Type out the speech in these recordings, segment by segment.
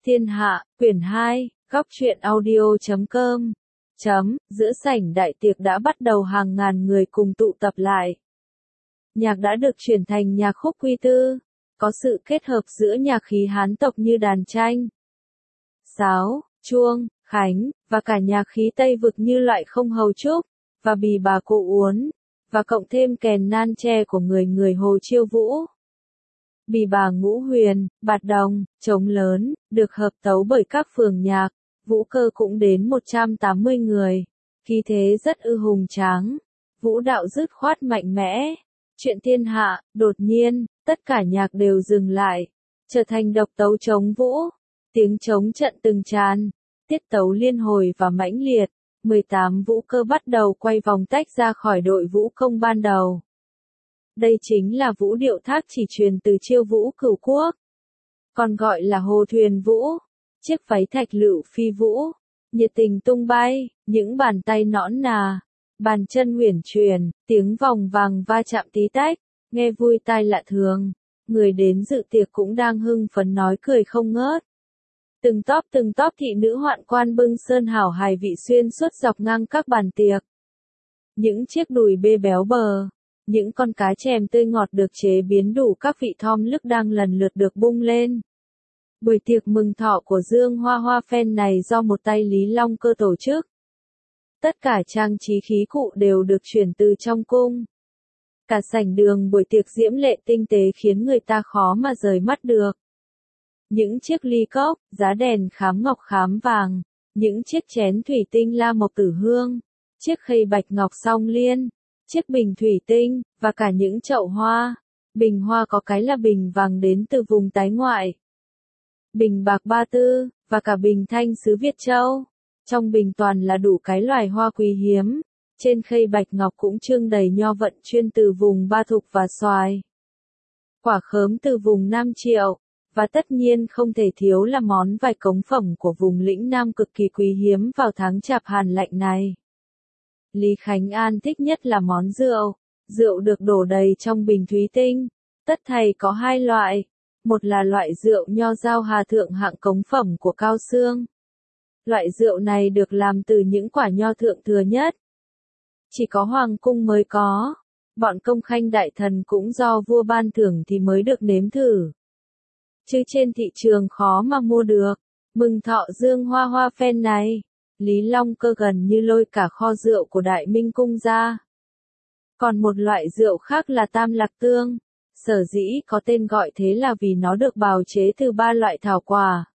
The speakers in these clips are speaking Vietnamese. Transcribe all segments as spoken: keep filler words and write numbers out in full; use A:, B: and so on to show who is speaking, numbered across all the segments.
A: Thiên hạ, quyển hai, góc truyện audio chấm com. Chấm, giữa sảnh đại tiệc đã bắt đầu hàng ngàn người cùng tụ tập lại. Nhạc đã được chuyển thành nhạc khúc quy tư, có sự kết hợp giữa nhạc khí Hán tộc như đàn tranh, sáo, chuông, khánh, và cả nhạc khí Tây vực như loại không hầu trúc, và bì bà cụ uốn, và cộng thêm kèn nan tre của người người Hồ Chiêu Vũ. Bì bà ngũ huyền, bạt đồng, trống lớn, được hợp tấu bởi các phường nhạc, vũ cơ cũng đến một trăm tám mươi người, khí thế rất ư hùng tráng, vũ đạo dứt khoát mạnh mẽ. Chuyện thiên hạ, đột nhiên, tất cả nhạc đều dừng lại, trở thành độc tấu trống vũ, tiếng trống trận từng tràn, tiết tấu liên hồi và mãnh liệt, mười tám vũ cơ bắt đầu quay vòng tách ra khỏi đội vũ công ban đầu. Đây chính là vũ điệu thác chỉ truyền từ Chiêu Vũ Cửu Quốc, còn gọi là Hồ Thuyền Vũ, chiếc váy thạch lựu phi vũ, nhiệt tình tung bay, những bàn tay nõn nà, bàn chân uyển chuyển, tiếng vòng vàng va chạm tí tách, nghe vui tai lạ thường, người đến dự tiệc cũng đang hưng phấn nói cười không ngớt. Từng tóp từng tóp thị nữ hoạn quan bưng sơn hảo hài vị xuyên suốt dọc ngang các bàn tiệc. Những chiếc đùi bê béo bờ, những con cá chèm tươi ngọt được chế biến đủ các vị thom lức đang lần lượt được bung lên. Buổi tiệc mừng thọ của Dương Hoa Hoa Phen này do một tay Lý Long Cơ tổ chức. Tất cả trang trí khí cụ đều được chuyển từ trong cung. Cả sảnh đường buổi tiệc diễm lệ tinh tế khiến người ta khó mà rời mắt được. Những chiếc ly cốc, giá đèn khám ngọc khám vàng, những chiếc chén thủy tinh la mộc tử hương, chiếc khay bạch ngọc song liên, chiếc bình thủy tinh, và cả những chậu hoa. Bình hoa có cái là bình vàng đến từ vùng tái ngoại, bình bạc Ba Tư, và cả bình thanh xứ Việt Châu. Trong bình toàn là đủ cái loài hoa quý hiếm, trên khay bạch ngọc cũng trưng đầy nho vận chuyên từ vùng Ba Thục và xoài. Quả khớm từ vùng Nam Triệu, và tất nhiên không thể thiếu là món vải cống phẩm của vùng lĩnh Nam cực kỳ quý hiếm vào tháng chạp hàn lạnh này. Lý Khánh An thích nhất là món rượu, rượu được đổ đầy trong bình thủy tinh, tất thảy có hai loại, một là loại rượu nho giao hà thượng hạng cống phẩm của Cao Xương. Loại rượu này được làm từ những quả nho thượng thừa nhất, chỉ có hoàng cung mới có, bọn công khanh đại thần cũng do vua ban thưởng thì mới được nếm thử, chứ trên thị trường khó mà mua được. Mừng thọ Dương Hoa Hoa Phen này, Lý Long Cơ gần như lôi cả kho rượu của Đại Minh cung ra. Còn một loại rượu khác là Tam Lạc Tương, sở dĩ có tên gọi thế là vì nó được bào chế từ ba loại thảo quả: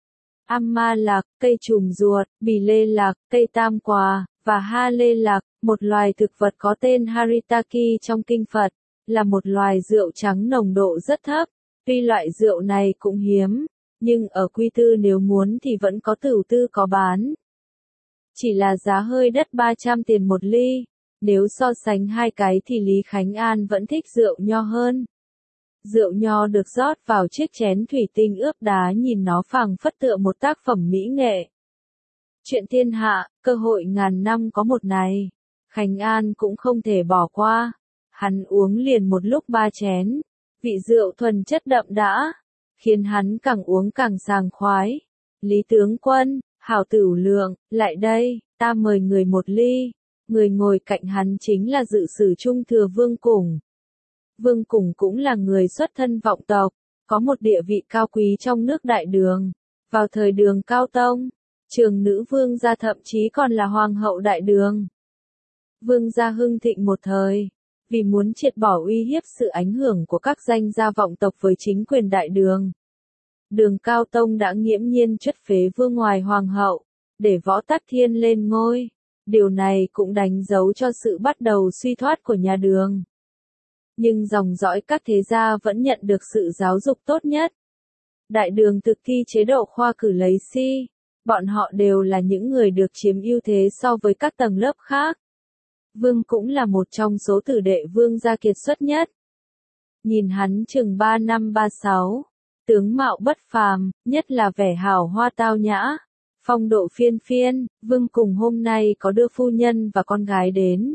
A: Am Ma Lạc, cây trùm ruột, Bì Lê Lạc, cây tam quả, và Ha Lê Lạc, một loài thực vật có tên Haritaki trong kinh Phật, là một loài rượu trắng nồng độ rất thấp. Tuy loại rượu này cũng hiếm, nhưng ở Quy Tư nếu muốn thì vẫn có Tửu Tư có bán. Chỉ là giá hơi đắt ba trăm tiền một ly, nếu so sánh hai cái thì Lý Khánh An vẫn thích rượu nho hơn. Rượu nho được rót vào chiếc chén thủy tinh ướp đá nhìn nó phảng phất tựa một tác phẩm mỹ nghệ. Chuyện thiên hạ, cơ hội ngàn năm có một này, Khánh An cũng không thể bỏ qua. Hắn uống liền một lúc ba chén, vị rượu thuần chất đậm đã, khiến hắn càng uống càng sảng khoái. Lý tướng quân, Hảo Tửu Lượng, lại đây, ta mời người một ly. Người ngồi cạnh hắn chính là dự sử trung thừa Vương Củng. Vương Củng cũng là người xuất thân vọng tộc, có một địa vị cao quý trong nước Đại Đường. Vào thời Đường Cao Tông, Trường nữ vương gia thậm chí còn là hoàng hậu Đại Đường. Vương gia hưng thịnh một thời, vì muốn triệt bỏ uy hiếp sự ảnh hưởng của các danh gia vọng tộc với chính quyền Đại Đường, Đường Cao Tông đã nghiễm nhiên truất phế vương ngoài hoàng hậu, để Võ Tắc Thiên lên ngôi. Điều này cũng đánh dấu cho sự bắt đầu suy thoát của nhà Đường. Nhưng dòng dõi các thế gia vẫn nhận được sự giáo dục tốt nhất. Đại Đường thực thi chế độ khoa cử lấy si, bọn họ đều là những người được chiếm ưu thế so với các tầng lớp khác. Vương cũng là một trong số tử đệ Vương gia kiệt xuất nhất. Nhìn hắn chừng ba năm ba sáu, tướng mạo bất phàm, nhất là vẻ hào hoa tao nhã, phong độ phiên phiên. Vương Củng hôm nay có đưa phu nhân và con gái đến.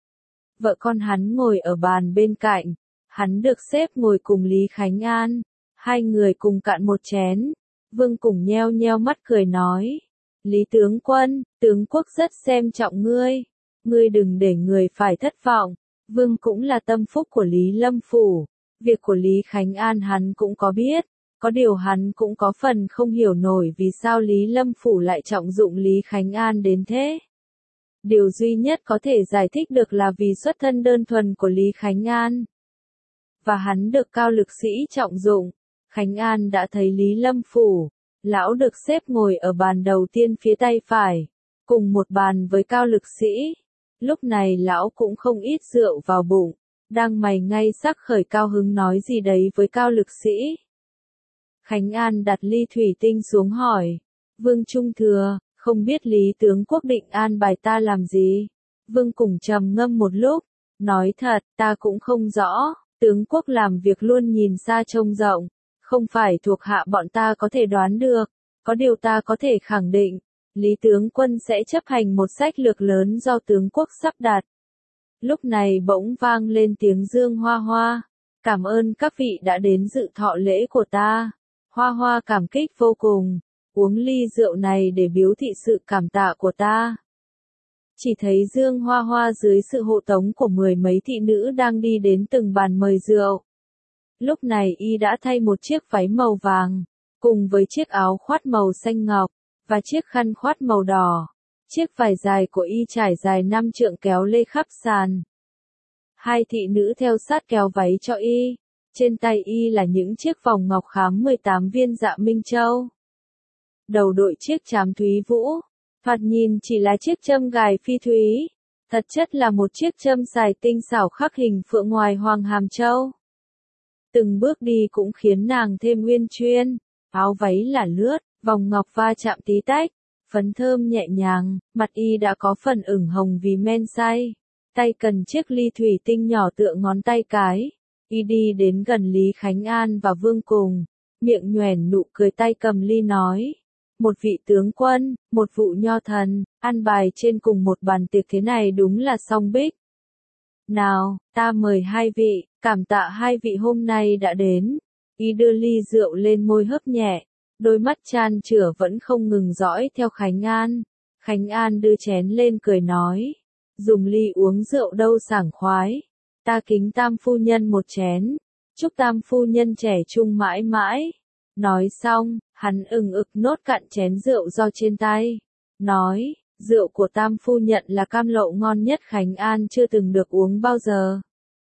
A: Vợ con hắn ngồi ở bàn bên cạnh, hắn được xếp ngồi cùng Lý Khánh An, hai người cùng cạn một chén. Vương Cùng nheo nheo mắt cười nói. Lý tướng quân, tướng quốc rất xem trọng ngươi. Ngươi đừng để người phải thất vọng. Vương cũng là tâm phúc của Lý Lâm Phủ. Việc của Lý Khánh An hắn cũng có biết. Có điều hắn cũng có phần không hiểu nổi vì sao Lý Lâm Phủ lại trọng dụng Lý Khánh An đến thế. Điều duy nhất có thể giải thích được là vì xuất thân đơn thuần của Lý Khánh An. Và hắn được cao lực sĩ trọng dụng. Khánh An đã thấy Lý Lâm Phủ. Lão được xếp ngồi ở bàn đầu tiên phía tay phải. Cùng một bàn với cao lực sĩ. Lúc này lão cũng không ít rượu vào bụng. Đang mày ngay sắc khởi cao hứng nói gì đấy với cao lực sĩ. Khánh An đặt ly thủy tinh xuống hỏi. Vương Trung Thừa, không biết Lý tướng quốc định an bài ta làm gì? Vương Cùng trầm ngâm một lúc. Nói thật, ta cũng không rõ. Tướng quốc làm việc luôn nhìn xa trông rộng. Không phải thuộc hạ bọn ta có thể đoán được. Có điều ta có thể khẳng định. Lý tướng quân sẽ chấp hành một sách lược lớn do tướng quốc sắp đặt. Lúc này bỗng vang lên tiếng Dương Hoa Hoa. Cảm ơn các vị đã đến dự thọ lễ của ta. Hoa Hoa cảm kích vô cùng. Uống ly rượu này để biếu thị sự cảm tạ của ta. Chỉ thấy Dương Hoa Hoa dưới sự hộ tống của mười mấy thị nữ đang đi đến từng bàn mời rượu. Lúc này y đã thay một chiếc váy màu vàng, cùng với chiếc áo khoác màu xanh ngọc, và chiếc khăn khoác màu đỏ. Chiếc vải dài của y trải dài năm trượng kéo lê khắp sàn. Hai thị nữ theo sát kéo váy cho y. Trên tay y là những chiếc vòng ngọc khám mười tám viên dạ Minh Châu. Đầu đội chiếc trám thúy vũ. Thoạt nhìn chỉ là chiếc châm gài phi thúy. Thật chất là một chiếc châm xài tinh xảo khắc hình phượng ngoài Hoàng Hàm Châu. Từng bước đi cũng khiến nàng thêm uyên chuyên. Áo váy là lướt, vòng ngọc va chạm tí tách. Phấn thơm nhẹ nhàng, mặt y đã có phần ửng hồng vì men say. Tay cần chiếc ly thủy tinh nhỏ tựa ngón tay cái. Y đi đến gần Lý Khánh An và Vương Cùng. Miệng nhoẻn nụ cười tay cầm ly nói. Một vị tướng quân, một vụ nho thần, ăn bài trên cùng một bàn tiệc thế này đúng là song bích. Nào, ta mời hai vị, cảm tạ hai vị hôm nay đã đến. Y đưa ly rượu lên môi hớp nhẹ, đôi mắt chan chửa vẫn không ngừng dõi theo Khánh An. Khánh An đưa chén lên cười nói, dùng ly uống rượu đâu sảng khoái. Ta kính Tam phu nhân một chén, chúc Tam phu nhân trẻ trung mãi mãi. Nói xong, hắn ừng ực nốt cạn chén rượu do trên tay. Nói, rượu của Tam phu nhân là cam lậu ngon nhất Khánh An chưa từng được uống bao giờ.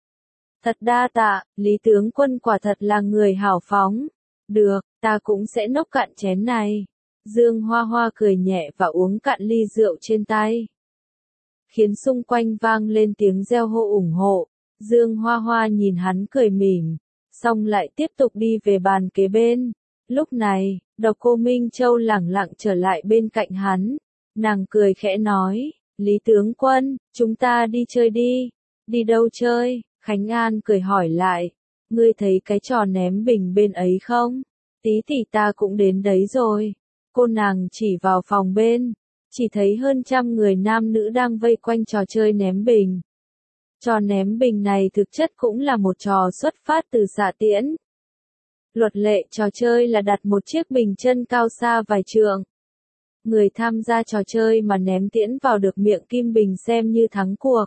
A: Thật đa tạ, Lý tướng quân quả thật là người hào phóng. Được, ta cũng sẽ nốc cạn chén này. Dương Hoa Hoa cười nhẹ và uống cạn ly rượu trên tay. Khiến xung quanh vang lên tiếng reo hô ủng hộ. Dương Hoa Hoa nhìn hắn cười mỉm, xong lại tiếp tục đi về bàn kế bên. Lúc này, Độc Cô Minh Châu lẳng lặng trở lại bên cạnh hắn. Nàng cười khẽ nói, Lý tướng quân, chúng ta đi chơi đi. Đi đâu chơi? Khánh An cười hỏi lại. Ngươi thấy cái trò ném bình bên ấy không? Tí tỷ ta cũng đến đấy rồi. Cô nàng chỉ vào phòng bên. Chỉ thấy hơn trăm người nam nữ đang vây quanh trò chơi ném bình. Trò ném bình này thực chất cũng là một trò xuất phát từ xạ tiễn. Luật lệ trò chơi là đặt một chiếc bình chân cao xa vài trượng. Người tham gia trò chơi mà ném tiễn vào được miệng kim bình xem như thắng cuộc.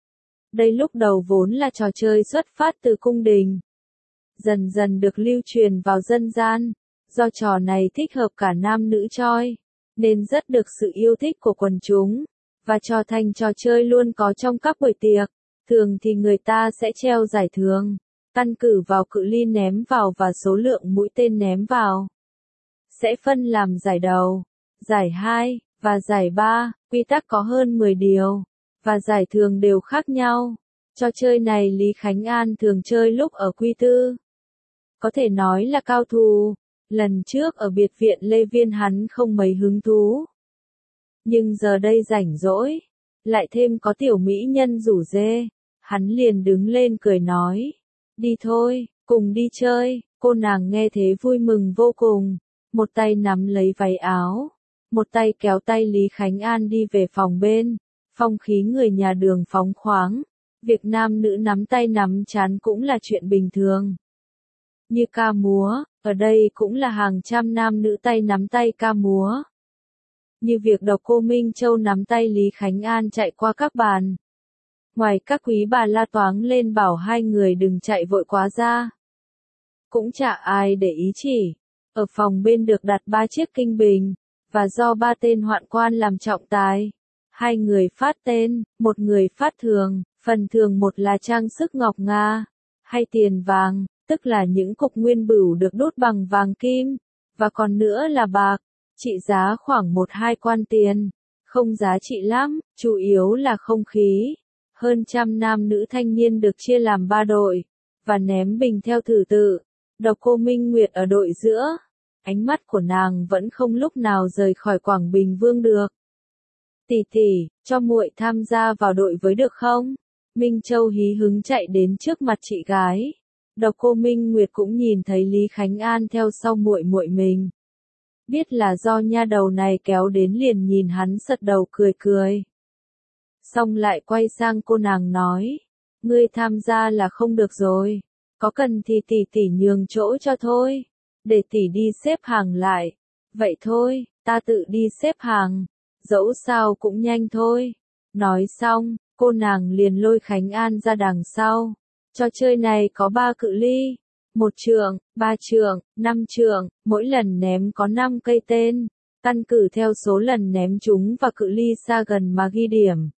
A: Đây lúc đầu vốn là trò chơi xuất phát từ cung đình. Dần dần được lưu truyền vào dân gian. Do trò này thích hợp cả nam nữ choi, nên rất được sự yêu thích của quần chúng. Và trò thành trò chơi luôn có trong các buổi tiệc. Thường thì người ta sẽ treo giải thưởng, căn cứ vào cự ly ném vào và số lượng mũi tên ném vào. Sẽ phân làm giải đầu, giải hai, và giải ba, quy tắc có hơn mười điều, và giải thưởng đều khác nhau. Trò chơi này Lý Khánh An thường chơi lúc ở Quy Tư. Có thể nói là cao thủ, lần trước ở biệt viện Lê Viên hắn không mấy hứng thú. Nhưng giờ đây rảnh rỗi, lại thêm có tiểu mỹ nhân rủ dê. Hắn liền đứng lên cười nói, đi thôi, cùng đi chơi. Cô nàng nghe thế vui mừng vô cùng, một tay nắm lấy váy áo, một tay kéo tay Lý Khánh An đi về phòng bên. Phong khí người nhà đường phóng khoáng, việc nam nữ nắm tay nắm trán cũng là chuyện bình thường. như ca múa, ở đây cũng là hàng trăm nam nữ tay nắm tay ca múa. Như việc Độc Cô Minh Châu nắm tay Lý Khánh An chạy qua các bàn. Ngoài các quý bà la toáng lên bảo hai người đừng chạy vội quá ra. Cũng chả ai để ý chỉ. Ở phòng bên được đặt ba chiếc kinh bình, và do ba tên hoạn quan làm trọng tài. Hai người phát tên, một người phát thường, phần thường một là trang sức ngọc nga, hay tiền vàng, tức là những cục nguyên bửu được đốt bằng vàng kim, và còn nữa là bạc, trị giá khoảng một hai quan tiền, không giá trị lắm, chủ yếu là không khí. Hơn trăm nam nữ thanh niên được chia làm ba đội, và ném bình theo thứ tự. Độc Cô Minh Nguyệt ở đội giữa, ánh mắt của nàng vẫn không lúc nào rời khỏi Quảng Bình Vương được. Tỷ tỷ, cho muội tham gia vào đội với được không? Minh Châu hí hứng chạy đến trước mặt chị gái. Độc Cô Minh Nguyệt cũng nhìn thấy Lý Khánh An theo sau muội muội mình. Biết là do nha đầu này kéo đến liền nhìn hắn sật đầu cười cười. Xong lại quay sang cô nàng nói, ngươi tham gia là không được rồi, có cần thì tỷ tỷ nhường chỗ cho thôi, để tỷ đi xếp hàng lại. Vậy thôi, ta tự đi xếp hàng, dẫu sao cũng nhanh thôi. Nói xong, cô nàng liền lôi Khánh An ra đằng sau. Trò chơi này có ba cự ly, một trượng, ba trượng, năm trượng, mỗi lần ném có năm cây tên, căn cứ theo số lần ném chúng và cự ly xa gần mà ghi điểm.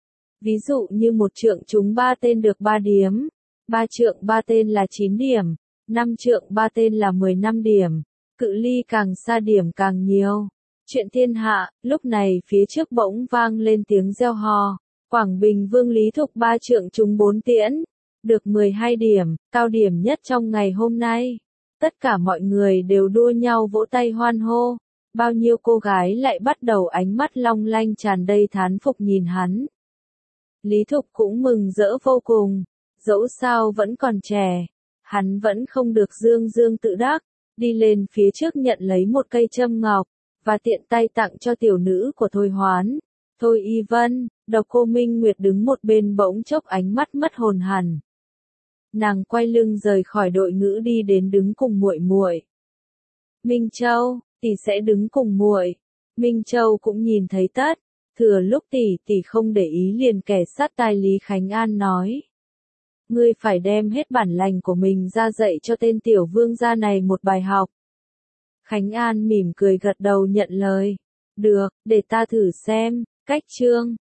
A: Ví dụ như một trượng trúng ba tên được ba điểm, ba trượng ba tên là chín điểm, năm trượng ba tên là mười lăm điểm, cự ly càng xa điểm càng nhiều. Chuyện thiên hạ, lúc này phía trước bỗng vang lên tiếng reo hò, Quảng Bình Vương Lý Thục ba trượng trúng bốn tiễn, được mười hai điểm, cao điểm nhất trong ngày hôm nay. Tất cả mọi người đều đua nhau vỗ tay hoan hô, bao nhiêu cô gái lại bắt đầu ánh mắt long lanh tràn đầy thán phục nhìn hắn. Lý Thục cũng mừng rỡ vô cùng, dẫu sao vẫn còn trẻ, hắn vẫn không được dương dương tự đắc, đi lên phía trước nhận lấy một cây châm ngọc, và tiện tay tặng cho tiểu nữ của Thôi Hoán. Thôi Y Vân, Độc Cô Minh Nguyệt đứng một bên bỗng chốc ánh mắt mất hồn hẳn. Nàng quay lưng rời khỏi đội ngũ đi đến đứng cùng muội muội. Minh Châu, tỷ sẽ đứng cùng muội. Minh Châu cũng nhìn thấy tất. Thừa lúc tỷ tỷ không để ý liền kẻ sát tai Lý Khánh An nói. Ngươi phải đem hết bản lành của mình ra dạy cho tên tiểu vương gia này một bài học. Khánh An mỉm cười gật đầu nhận lời. Được, để ta thử xem, cách chương.